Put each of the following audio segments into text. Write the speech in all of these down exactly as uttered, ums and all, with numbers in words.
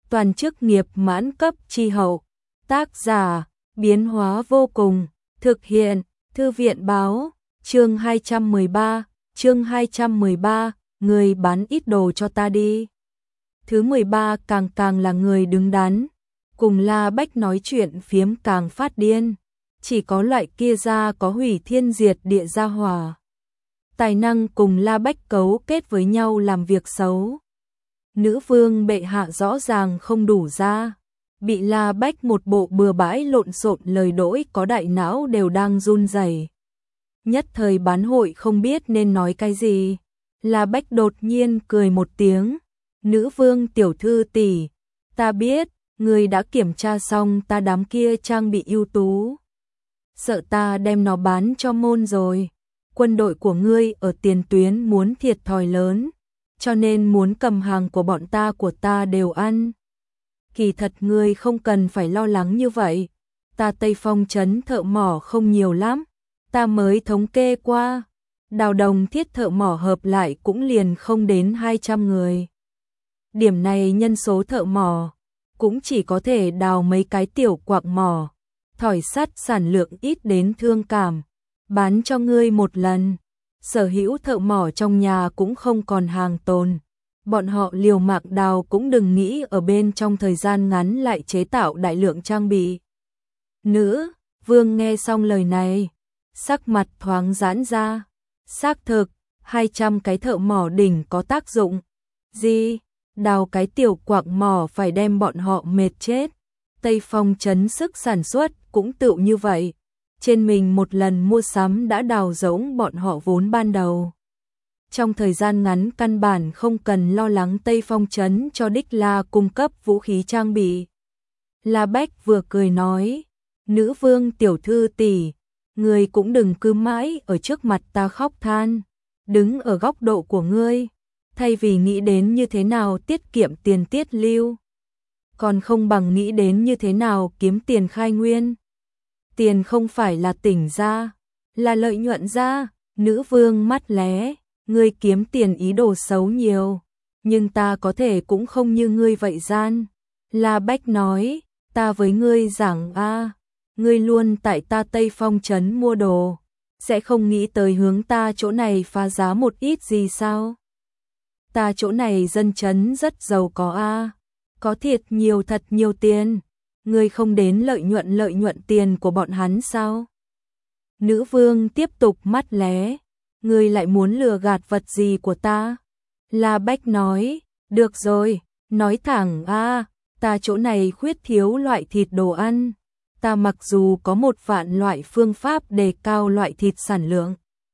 toàn chức nghiệp mãn cấp chi hậu. Tác giả, biến hóa vô cùng, thực hiện, Thư viện báo, chương hai trăm mười ba, chương hai trăm mười ba, người bán ít đồ cho ta đi. Thứ mười ba càng càng là người đứng đắn, cùng La Bách nói chuyện phiếm càng phát điên, chỉ có loại kia ra có hủy thiên diệt địa gia hỏa. Tài năng cùng La Bách cấu kết với nhau làm việc xấu. Nữ vương bệ hạ rõ ràng không đủ ra, bị La Bách một bộ bừa bãi lộn xộn lời đỗi có đại não đều đang run rẩy. Nhất thời bán hội không biết nên nói cái gì. La Bách đột nhiên cười một tiếng, nữ vương tiểu thư tỷ, ta biết, người đã kiểm tra xong ta đám kia trang bị ưu tú. Sợ ta đem nó bán cho môn rồi, quân đội của ngươi ở tiền tuyến muốn thiệt thòi lớn, cho nên muốn cầm hàng của bọn ta của ta đều ăn. Kỳ thật ngươi không cần phải lo lắng như vậy, ta Tây Phong trấn thợ mỏ không nhiều lắm, ta mới thống kê qua, đào đồng thiết thợ mỏ hợp lại cũng liền không đến hai trăm người. Điểm này nhân số thợ mỏ cũng chỉ có thể đào mấy cái tiểu quạng mỏ, thỏi sắt sản lượng ít đến thương cảm, bán cho ngươi một lần. Sở hữu thợ mỏ trong nhà cũng không còn hàng tồn, bọn họ liều mạng đào cũng đừng nghĩ ở bên trong thời gian ngắn lại chế tạo đại lượng trang bị. Nữ vương nghe xong lời này, sắc mặt thoáng giãn ra, xác thực, hai trăm cái thợ mỏ đỉnh có tác dụng gì, đào cái tiểu quạng mỏ phải đem bọn họ mệt chết. Tây Phong trấn sức sản xuất cũng tựu như vậy, trên mình một lần mua sắm đã đào rỗng bọn họ vốn ban đầu. Trong thời gian ngắn căn bản không cần lo lắng Tây Phong trấn cho Đích La cung cấp vũ khí trang bị. La Bách vừa cười nói, nữ vương tiểu thư tỷ, ngươi cũng đừng cứ mãi ở trước mặt ta khóc than, đứng ở góc độ của ngươi, thay vì nghĩ đến như thế nào tiết kiệm tiền tiết lưu, còn không bằng nghĩ đến như thế nào kiếm tiền khai nguyên. Tiền không phải là tỉnh ra, là lợi nhuận ra. Nữ vương mắt lé, ngươi kiếm tiền ý đồ xấu nhiều, nhưng ta có thể cũng không như ngươi vậy gian. La Bách nói, ta với ngươi giảng a, ngươi luôn tại ta Tây Phong trấn mua đồ, sẽ không nghĩ tới hướng ta chỗ này phá giá một ít gì sao? Ta chỗ này dân trấn rất giàu có a, có thiệt nhiều thật nhiều tiền, ngươi không đến lợi nhuận lợi nhuận tiền của bọn hắn sao? Nữ vương tiếp tục mắt lé, ngươi lại muốn lừa gạt vật gì của ta? La Bách nói, được rồi, nói thẳng a, ta chỗ này khuyết thiếu loại thịt đồ ăn, ta mặc dù có một vạn loại phương pháp đề cao loại thịt sản lượng,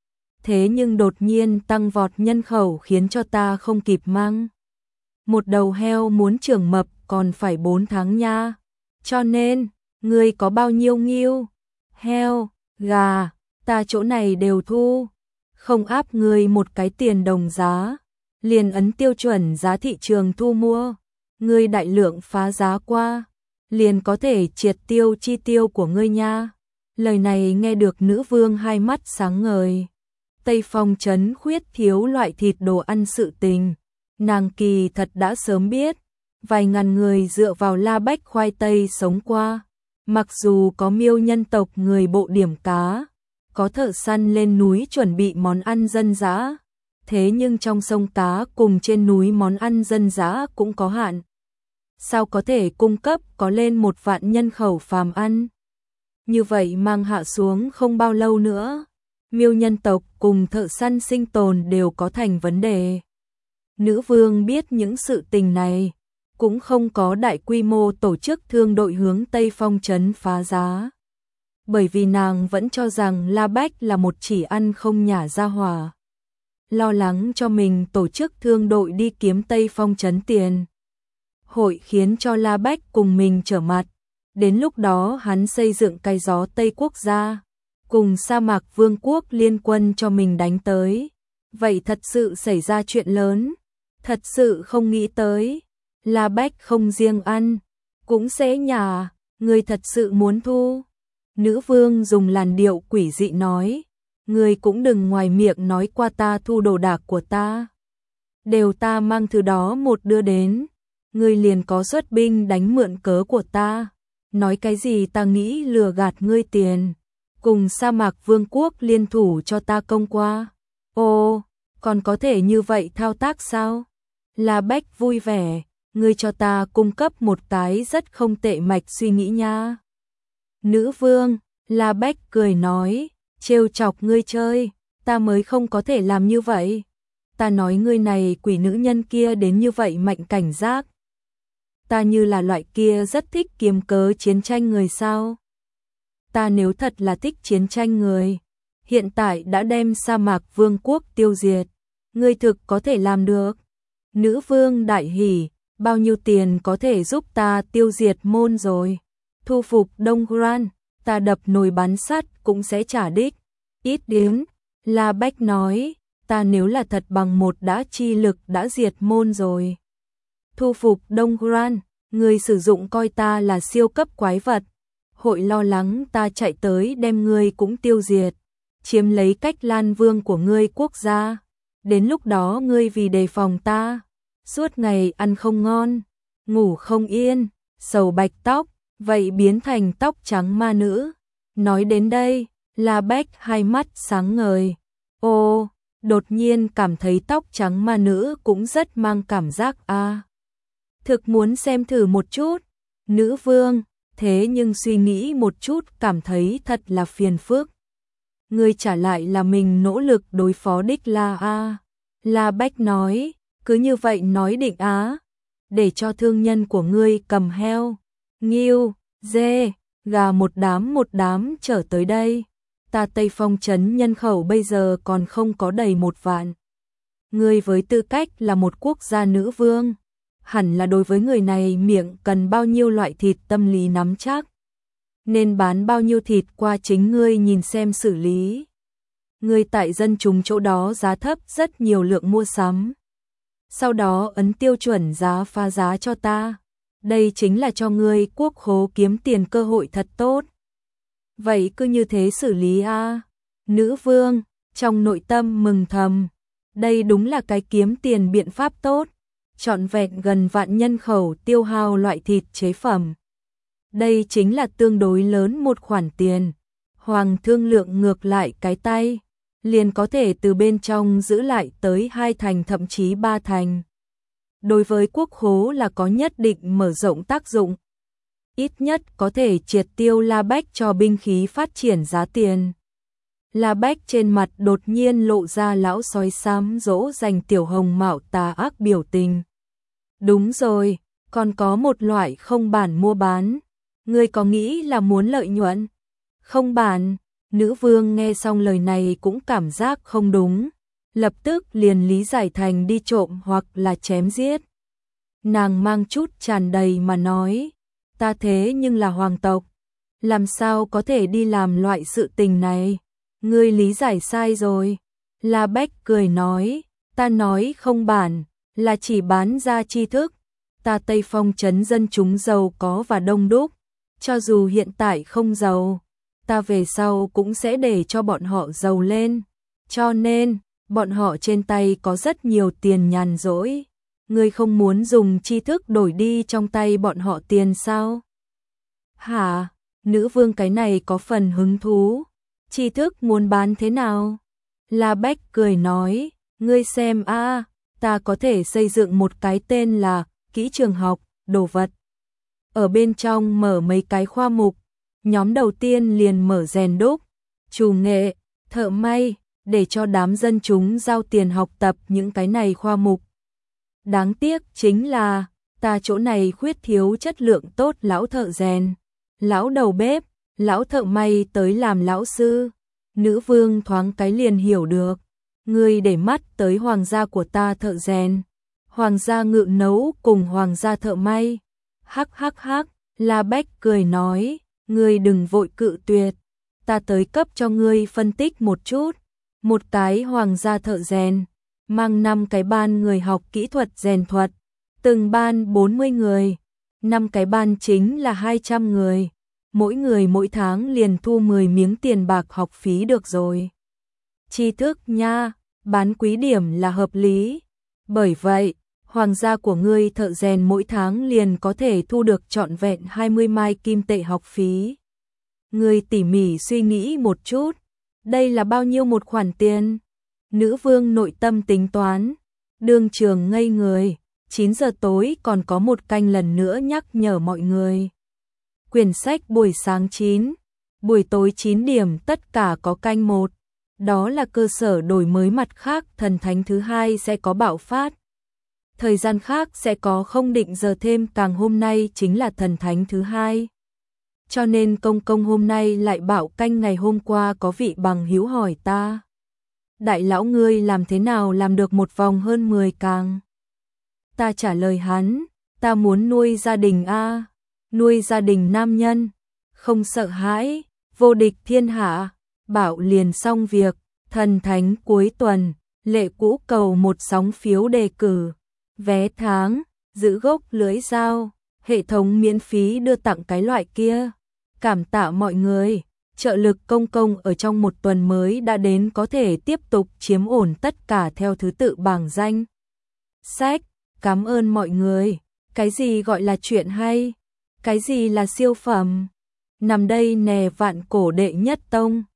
thế nhưng đột nhiên tăng vọt nhân khẩu khiến cho ta không kịp mang. Một đầu heo muốn trưởng mập còn phải bốn tháng nha, cho nên, ngươi có bao nhiêu nghiêu, heo, gà, ta chỗ này đều thu, không áp ngươi một cái tiền đồng giá, liền ấn tiêu chuẩn giá thị trường thu mua, ngươi đại lượng phá giá qua, liền có thể triệt tiêu chi tiêu của ngươi nha. Lời này nghe được nữ vương hai mắt sáng ngời. Tây Phong trấn khuyết thiếu loại thịt đồ ăn sự tình, nàng kỳ thật đã sớm biết, vài ngàn người dựa vào La Bách khoai tây sống qua, mặc dù có miêu nhân tộc người bộ điểm cá, có thợ săn lên núi chuẩn bị món ăn dân dã, thế nhưng trong sông cá cùng trên núi món ăn dân dã cũng có hạn. Sao có thể cung cấp có lên một vạn nhân khẩu phàm ăn? Như vậy mang hạ xuống không bao lâu nữa, miêu nhân tộc cùng thợ săn sinh tồn đều có thành vấn đề. Nữ vương biết những sự tình này, cũng không có đại quy mô tổ chức thương đội hướng Tây Phong trấn phá giá. Bởi vì nàng vẫn cho rằng La Bách là một chỉ ăn không nhả ra hỏa. Lo lắng cho mình tổ chức thương đội đi kiếm Tây Phong trấn tiền. Hội khiến cho La Bách cùng mình trở mặt. Đến lúc đó hắn xây dựng cái gió Tây Quốc gia, cùng sa mạc vương quốc liên quân cho mình đánh tới. Vậy thật sự xảy ra chuyện lớn. Thật sự không nghĩ tới. La Bách không riêng ăn, cũng sẽ nhả, người thật sự muốn thu. Nữ vương dùng làn điệu quỷ dị nói, người cũng đừng ngoài miệng nói qua ta thu đồ đạc của ta. Đều ta mang thứ đó một đưa đến, ngươi liền có xuất binh đánh mượn cớ của ta. Nói cái gì ta nghĩ lừa gạt ngươi tiền, cùng sa mạc vương quốc liên thủ cho ta công qua. Ồ, còn có thể như vậy thao tác sao? La Bách vui vẻ, ngươi cho ta cung cấp một cái rất không tệ mạch suy nghĩ nha. Nữ vương, La Bách cười nói, trêu chọc ngươi chơi, ta mới không có thể làm như vậy. Ta nói ngươi này quỷ nữ nhân kia đến như vậy mạnh cảnh giác. Ta như là loại kia rất thích kiếm cớ chiến tranh người sao? Ta nếu thật là thích chiến tranh người, hiện tại đã đem sa mạc vương quốc tiêu diệt, ngươi thực có thể làm được. Nữ vương đại hỉ, bao nhiêu tiền có thể giúp ta tiêu diệt môn rồi? Thu phục Đông Gran, ta đập nồi bán sắt cũng sẽ trả đích. Ít điếm, La Bách nói, ta nếu là thật bằng một đã chi lực đã diệt môn rồi. Thu phục Đông Gran, người sử dụng coi ta là siêu cấp quái vật, hội lo lắng ta chạy tới đem ngươi cũng tiêu diệt, chiếm lấy cách Lan Vương của ngươi quốc gia. Đến lúc đó ngươi vì đề phòng ta, suốt ngày ăn không ngon, ngủ không yên, sầu bạch tóc, vậy biến thành tóc trắng ma nữ. Nói đến đây, La Bách hai mắt sáng ngời. Ô, đột nhiên cảm thấy tóc trắng ma nữ cũng rất mang cảm giác a. À. Thực muốn xem thử một chút. Nữ vương, thế nhưng suy nghĩ một chút cảm thấy thật là phiền phức. Ngươi trả lại là mình nỗ lực đối phó đích La a. La Bách nói, cứ như vậy nói định á, để cho thương nhân của ngươi cầm heo, ngưu, dê, gà một đám một đám trở tới đây. Ta Tây Phong trấn nhân khẩu bây giờ còn không có đầy một vạn. Ngươi với tư cách là một quốc gia nữ vương, hẳn là đối với người này miệng cần bao nhiêu loại thịt tâm lý nắm chắc. Nên bán bao nhiêu thịt qua chính ngươi nhìn xem xử lý. Ngươi tại dân chúng chỗ đó giá thấp rất nhiều lượng mua sắm. Sau đó ấn tiêu chuẩn giá phá giá cho ta. Đây chính là cho ngươi quốc khố kiếm tiền cơ hội thật tốt. Vậy cứ như thế xử lý a. À. Nữ vương, trong nội tâm mừng thầm. Đây đúng là cái kiếm tiền biện pháp tốt. Trọn vẹn gần vạn nhân khẩu tiêu hao loại thịt chế phẩm. Đây chính là tương đối lớn một khoản tiền. Hoàng thương lượng ngược lại cái tay, liền có thể từ bên trong giữ lại tới hai thành thậm chí ba thành. Đối với quốc khố là có nhất định mở rộng tác dụng. Ít nhất có thể triệt tiêu La Bách cho binh khí phát triển giá tiền. La Bách trên mặt đột nhiên lộ ra lão sói xám dỗ dành tiểu hồng mạo tà ác biểu tình. Đúng rồi, còn có một loại không bản mua bán. Ngươi có nghĩ là muốn lợi nhuận? Không bản. Nữ vương nghe xong lời này cũng cảm giác không đúng, lập tức liền lý giải thành đi trộm hoặc là chém giết. Nàng mang chút tràn đầy mà nói, ta thế nhưng là hoàng tộc, làm sao có thể đi làm loại sự tình này? Ngươi lý giải sai rồi. La Bách cười nói, ta nói không bản, là chỉ bán ra tri thức. Ta Tây Phong trấn dân chúng giàu có và đông đúc, cho dù hiện tại không giàu, ta về sau cũng sẽ để cho bọn họ giàu lên. Cho nên, bọn họ trên tay có rất nhiều tiền nhàn rỗi. Ngươi không muốn dùng tri thức đổi đi trong tay bọn họ tiền sao? Hả? Nữ vương cái này có phần hứng thú. Tri thức muốn bán thế nào? La Bách cười nói, ngươi xem a, ta có thể xây dựng một cái tên là kỹ trường học, đồ vật. Ở bên trong mở mấy cái khoa mục. Nhóm đầu tiên liền mở rèn đúc, trù nghệ, thợ may, để cho đám dân chúng giao tiền học tập những cái này khoa mục. Đáng tiếc chính là, ta chỗ này khuyết thiếu chất lượng tốt lão thợ rèn, lão đầu bếp, lão thợ may tới làm lão sư. Nữ vương thoáng cái liền hiểu được, ngươi để mắt tới hoàng gia của ta thợ rèn, hoàng gia ngự nấu cùng hoàng gia thợ may. Hắc hắc hắc, La Bách cười nói, ngươi đừng vội cự tuyệt, ta tới cấp cho ngươi phân tích một chút. Một cái hoàng gia thợ rèn, mang năm cái ban người học kỹ thuật rèn thuật, từng ban bốn mươi người, năm cái ban chính là hai trăm người, mỗi người mỗi tháng liền thu mười miếng tiền bạc học phí được rồi. Tri thức nha, bán quý điểm là hợp lý. Bởi vậy, Hoàng gia của ngươi thợ rèn mỗi tháng liền có thể thu được trọn vẹn hai mươi mai kim tệ học phí. Ngươi tỉ mỉ suy nghĩ một chút, đây là bao nhiêu một khoản tiền? Nữ vương nội tâm tính toán, đương trường ngây người, chín giờ tối còn có một canh lần nữa nhắc nhở mọi người. Quyển sách buổi sáng chín, buổi tối chín điểm tất cả có canh một. Đó là cơ sở đổi mới, mặt khác thần thánh thứ hai sẽ có bạo phát. Thời gian khác sẽ có không định giờ thêm, càng hôm nay chính là thần thánh thứ hai. Cho nên công công hôm nay lại bảo canh ngày hôm qua có vị bằng hữu hỏi ta. Đại lão ngươi làm thế nào làm được một vòng hơn mười càng? Ta trả lời hắn, ta muốn nuôi gia đình a, nuôi gia đình nam nhân, không sợ hãi, vô địch thiên hạ, bảo liền xong việc, thần thánh cuối tuần, lệ cũ cầu một sóng phiếu đề cử, vé tháng, giữ gốc lưỡi dao, hệ thống miễn phí đưa tặng cái loại kia. Cảm tạ mọi người, trợ lực công công ở trong một tuần mới đã đến, có thể tiếp tục chiếm ổn tất cả theo thứ tự bảng danh sách. Cảm ơn mọi người. Cái gì gọi là chuyện hay? Cái gì là siêu phẩm? Nằm đây nè, vạn cổ đệ nhất tông.